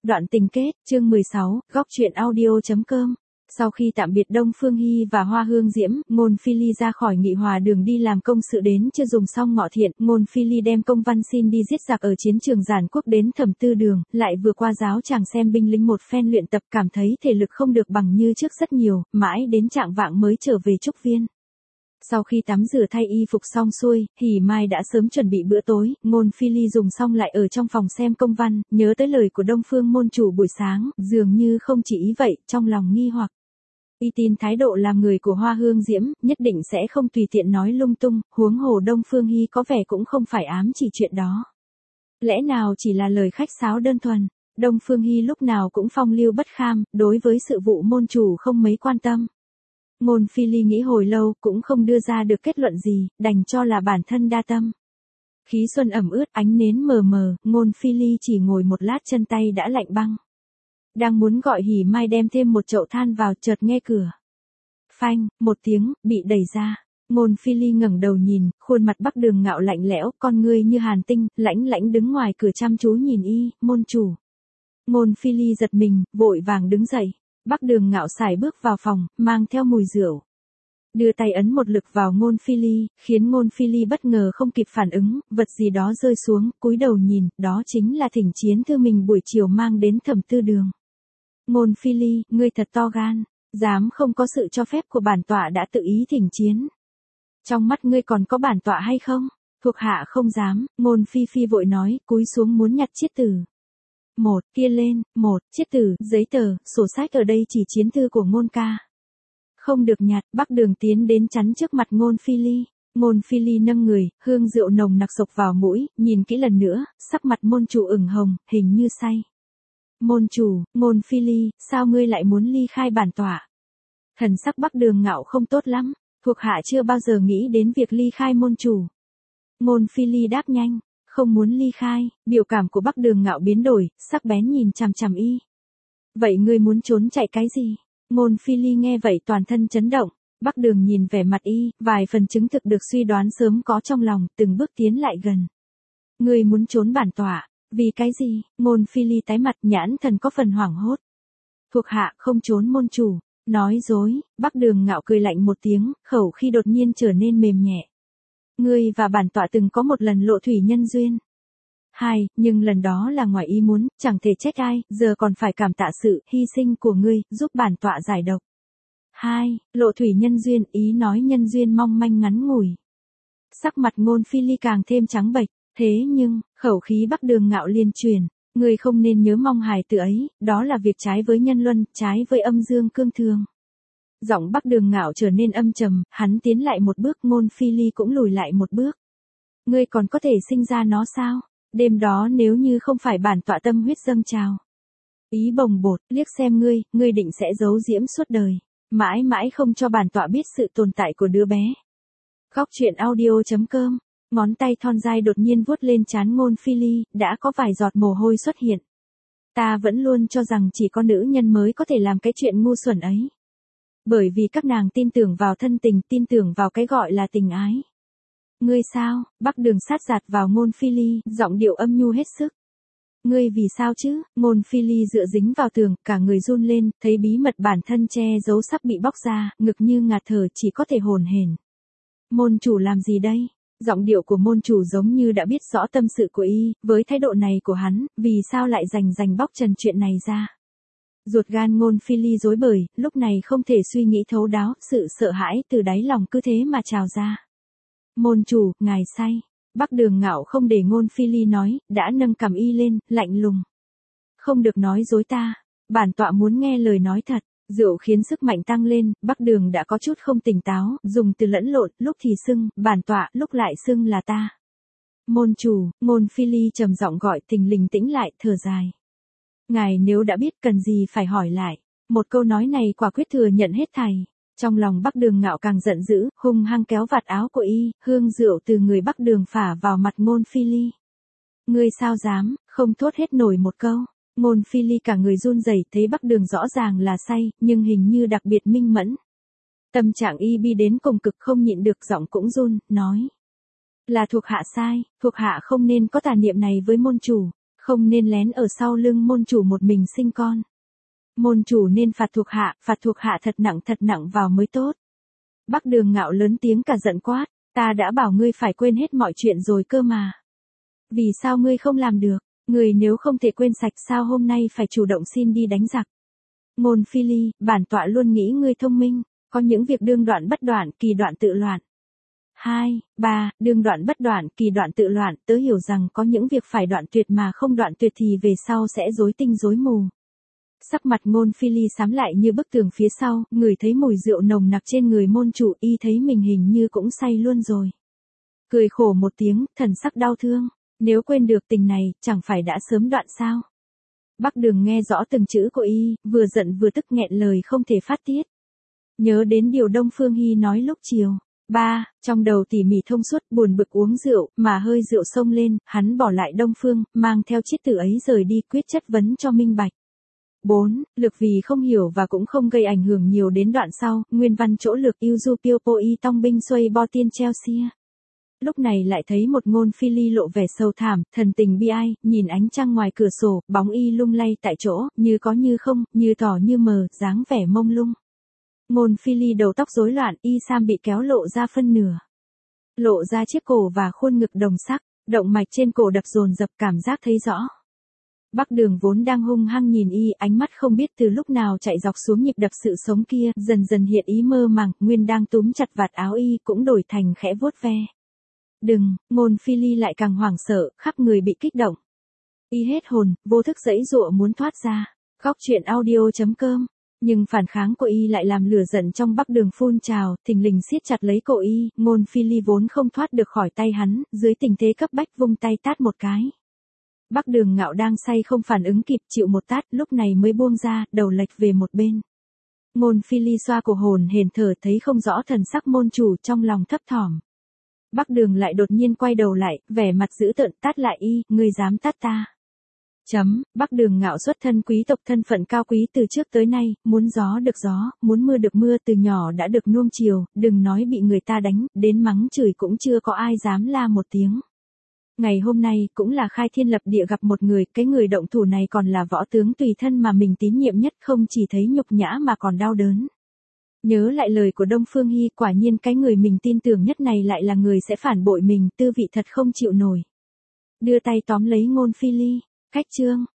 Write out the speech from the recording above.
Đoạn tình kết, chương 16, góc truyện audio.com. Sau khi tạm biệt Đông Phương Hy và Hoa Hương Diễm, Ngôn Phi Ly ra khỏi Nghị Hòa đường đi làm công sự đến chưa dùng xong ngọ thiện, Ngôn Phi Ly đem công văn xin đi giết giặc ở chiến trường Giản Quốc đến Thẩm Tư Đường, lại vừa qua giáo chàng xem binh lính một phen luyện tập, cảm thấy thể lực không được bằng như trước rất nhiều, mãi đến trạng vạng mới trở về Trúc Viên. Sau khi tắm rửa thay y phục xong xuôi, Hỉ Mai đã sớm chuẩn bị bữa tối, Ngôn Phi Ly dùng xong lại ở trong phòng xem công văn, nhớ tới lời của Đông Phương môn chủ buổi sáng, dường như không chỉ ý vậy, trong lòng nghi hoặc. Y tin thái độ làm người của Hoa Hương Diễm, nhất định sẽ không tùy tiện nói lung tung, huống hồ Đông Phương Hy có vẻ cũng không phải ám chỉ chuyện đó. Lẽ nào chỉ là lời khách sáo đơn thuần, Đông Phương Hy lúc nào cũng phong lưu bất kham, đối với sự vụ môn chủ không mấy quan tâm. Ngôn Phi Ly nghĩ hồi lâu cũng không đưa ra được kết luận gì, đành cho là bản thân đa tâm. Khí xuân ẩm ướt, ánh nến mờ mờ, Ngôn Phi Ly chỉ ngồi một lát chân tay đã lạnh băng. Đang muốn gọi Hỉ Mai đem thêm một chậu than vào, chợt nghe cửa. Phanh, một tiếng, bị đẩy ra. Ngôn Phi Ly ngẩng đầu nhìn, khuôn mặt Bắc Đường Ngạo lạnh lẽo, con ngươi như hàn tinh, lãnh lãnh đứng ngoài cửa chăm chú nhìn y, môn chủ. Ngôn Phi Ly giật mình, vội vàng đứng dậy. Bắc Đường Ngạo sải bước vào phòng, mang theo mùi rượu. Đưa tay ấn một lực vào Ngôn Phi Ly, khiến Ngôn Phi Ly bất ngờ không kịp phản ứng, vật gì đó rơi xuống, cúi đầu nhìn, đó chính là thỉnh chiến thư mình buổi chiều mang đến Thẩm Tư Đường. Ngôn Phi Ly, ngươi thật to gan, dám không có sự cho phép của bản tọa đã tự ý thỉnh chiến. Trong mắt ngươi còn có bản tọa hay không? Thuộc hạ không dám, Ngôn Phi Phi vội nói, cúi xuống muốn nhặt chiết từ. Một, kia lên, một, chiết từ, giấy tờ, sổ sách ở đây chỉ chiến thư của Ngôn ca. Không được nhặt, Bắc Đường tiến đến chắn trước mặt Ngôn Phi Ly. Ngôn Phi Ly nâng người, hương rượu nồng nặc sộc vào mũi, nhìn kỹ lần nữa, sắc mặt môn chủ ửng hồng, hình như say. Môn chủ, Ngôn Phi Ly, sao ngươi lại muốn ly khai bản tọa? Thần sắc Bắc Đường Ngạo không tốt lắm, thuộc hạ chưa bao giờ nghĩ đến việc ly khai môn chủ. Ngôn Phi Ly đáp nhanh. Không muốn ly khai, biểu cảm của Bắc Đường Ngạo biến đổi, sắc bén nhìn chằm chằm y. Vậy ngươi muốn trốn chạy cái gì? Ngôn Phi Ly nghe vậy toàn thân chấn động, Bắc Đường nhìn vẻ mặt y, vài phần chứng thực được suy đoán sớm có trong lòng, từng bước tiến lại gần. Ngươi muốn trốn bản tọa, vì cái gì? Ngôn Phi Ly tái mặt, nhãn thần có phần hoảng hốt. Thuộc hạ không trốn môn chủ, nói dối, Bắc Đường Ngạo cười lạnh một tiếng, khẩu khi đột nhiên trở nên mềm nhẹ. Ngươi và bản tọa từng có một lần lộ thủy nhân duyên. Hai, nhưng lần đó là ngoài ý muốn, chẳng thể trách ai, giờ còn phải cảm tạ sự hy sinh của ngươi, giúp bản tọa giải độc. Hai, lộ thủy nhân duyên, ý nói nhân duyên mong manh ngắn ngủi. Sắc mặt Ngôn Phi Ly càng thêm trắng bệch, thế nhưng, khẩu khí Bắc Đường Ngạo liên truyền, ngươi không nên nhớ mong hài tử ấy, đó là việc trái với nhân luân, trái với âm dương cương thường. Giọng Bắc Đường Ngạo trở nên âm trầm, hắn tiến lại một bước, Ngôn Phi Ly cũng lùi lại một bước. Ngươi còn có thể sinh ra nó sao? Đêm đó nếu như không phải bản tọa tâm huyết dâng trào. Ý bồng bột, liếc xem ngươi định sẽ giấu diễm suốt đời. Mãi mãi không cho bản tọa biết sự tồn tại của đứa bé. Góc truyện audio.com. Ngón tay thon dai đột nhiên vuốt lên trán Ngôn Phi Ly, đã có vài giọt mồ hôi xuất hiện. Ta vẫn luôn cho rằng chỉ có nữ nhân mới có thể làm cái chuyện ngu xuẩn ấy. Bởi vì các nàng tin tưởng vào thân tình, tin tưởng vào cái gọi là tình ái. Ngươi sao? Bắc Đường sát giạt vào Ngôn Phi Ly, giọng điệu âm nhu hết sức. Ngươi vì sao chứ? Ngôn Phi Ly dựa dính vào tường, cả người run lên, thấy bí mật bản thân che giấu sắp bị bóc ra, ngực như ngạt thở, chỉ có thể hồn hển. Môn chủ làm gì đây? Giọng điệu của môn chủ giống như đã biết rõ tâm sự của y, với thái độ này của hắn, vì sao lại rành bóc trần chuyện này ra? Ruột gan Ngôn Phi Ly rối bời, lúc này không thể suy nghĩ thấu đáo, sự sợ hãi từ đáy lòng cứ thế mà trào ra. Môn chủ, ngài say. Bắc Đường Ngạo không để Ngôn Phi Ly nói, đã nâng cằm y lên, lạnh lùng. Không được nói dối ta, bản tọa muốn nghe lời nói thật. Rượu khiến sức mạnh tăng lên, Bắc Đường đã có chút không tỉnh táo, dùng từ lẫn lộn, lúc thì xưng, bản tọa, lúc lại xưng là ta. Môn chủ, Ngôn Phi Ly trầm giọng gọi, thình lình tĩnh lại, thở dài. Ngài nếu đã biết cần gì phải hỏi lại. Một câu nói này quả quyết thừa nhận hết thảy. Trong lòng Bắc Đường Ngạo càng giận dữ, hung hăng kéo vạt áo của y, hương rượu từ người Bắc Đường phả vào mặt Ngôn Phi Ly. Ngươi sao dám, không thốt hết nổi một câu. Ngôn Phi Ly cả người run rẩy, thấy Bắc Đường rõ ràng là say, nhưng hình như đặc biệt minh mẫn. Tâm trạng y bi đến cùng cực, không nhịn được, giọng cũng run, nói. Là thuộc hạ sai, thuộc hạ không nên có tà niệm này với môn chủ. Không nên lén ở sau lưng môn chủ một mình sinh con. Môn chủ nên phạt thuộc hạ thật nặng vào mới tốt. Bắc Đường Ngạo lớn tiếng cả giận quát, ta đã bảo ngươi phải quên hết mọi chuyện rồi cơ mà. Vì sao ngươi không làm được? Ngươi nếu không thể quên sạch sao hôm nay phải chủ động xin đi đánh giặc? Ngôn Phi Ly, bản tọa luôn nghĩ ngươi thông minh, có những việc đương đoạn bất đoạn, kỳ đoạn tự loạn. 2, 3, đương đoạn bất đoạn, kỳ đoạn tự loạn, tớ hiểu rằng có những việc phải đoạn tuyệt mà không đoạn tuyệt thì về sau sẽ rối tinh rối mù. Sắc mặt Ngôn Phi Ly xám lại như bức tường phía sau, ngửi thấy mùi rượu nồng nặc trên người môn chủ, y thấy mình hình như cũng say luôn rồi. Cười khổ một tiếng, thần sắc đau thương, nếu quên được tình này, chẳng phải đã sớm đoạn sao? Bắc Đường nghe rõ từng chữ của y, vừa giận vừa tức nghẹn lời không thể phát tiết. Nhớ đến điều Đông Phương Hy nói lúc chiều. 3, trong đầu tỉ mỉ thông suốt, buồn bực uống rượu, mà hơi rượu xông lên, hắn bỏ lại Đông Phương, mang theo chiếc tử ấy rời đi quyết chất vấn cho minh bạch. 4, Lược vì không hiểu và cũng không gây ảnh hưởng nhiều đến đoạn sau, nguyên văn chỗ lược yêu du piêu po y tong binh xoay bo tiên Chelsea. Lúc này lại thấy một Ngôn Phi Ly lộ vẻ sâu thảm, thần tình bi ai, nhìn ánh trăng ngoài cửa sổ, bóng y lung lay tại chỗ, như có như không, như tỏ như mờ, dáng vẻ mông lung. Ngôn Phi Ly đầu tóc rối loạn, y sam bị kéo lộ ra phân nửa. Lộ ra chiếc cổ và khuôn ngực đồng sắc, động mạch trên cổ đập dồn dập cảm giác thấy rõ. Bắc Đường vốn đang hung hăng nhìn y, ánh mắt không biết từ lúc nào chạy dọc xuống nhịp đập sự sống kia, dần dần hiện ý mơ màng, nguyên đang túm chặt vạt áo y cũng đổi thành khẽ vuốt ve. Đừng, Ngôn Phi Ly lại càng hoảng sợ, khắp người bị kích động. Y hết hồn, vô thức giãy giụa muốn thoát ra. Góc truyện audio.com. Nhưng phản kháng của y lại làm lửa giận trong Bắc Đường phun trào, thình lình siết chặt lấy cổ y, Ngôn Phi Ly vốn không thoát được khỏi tay hắn, dưới tình thế cấp bách vung tay tát một cái. Bắc Đường Ngạo đang say không phản ứng kịp, chịu một tát, lúc này mới buông ra, đầu lệch về một bên. Ngôn Phi Ly xoa cổ hồn hển thở thấy không rõ thần sắc môn chủ, trong lòng thấp thỏm. Bắc Đường lại đột nhiên quay đầu lại, vẻ mặt dữ tợn tát lại y, ngươi dám tát ta. Bắc Đường Ngạo xuất thân quý tộc, thân phận cao quý từ trước tới nay, muốn gió được gió, muốn mưa được mưa, từ nhỏ đã được nuông chiều, đừng nói bị người ta đánh, đến mắng chửi cũng chưa có ai dám la một tiếng. Ngày hôm nay cũng là khai thiên lập địa gặp một người, cái người động thủ này còn là võ tướng tùy thân mà mình tín nhiệm nhất, không chỉ thấy nhục nhã mà còn đau đớn. Nhớ lại lời của Đông Phương Hy, quả nhiên cái người mình tin tưởng nhất này lại là người sẽ phản bội mình, tư vị thật không chịu nổi. Đưa tay tóm lấy Ngôn Phi Ly, cách chương.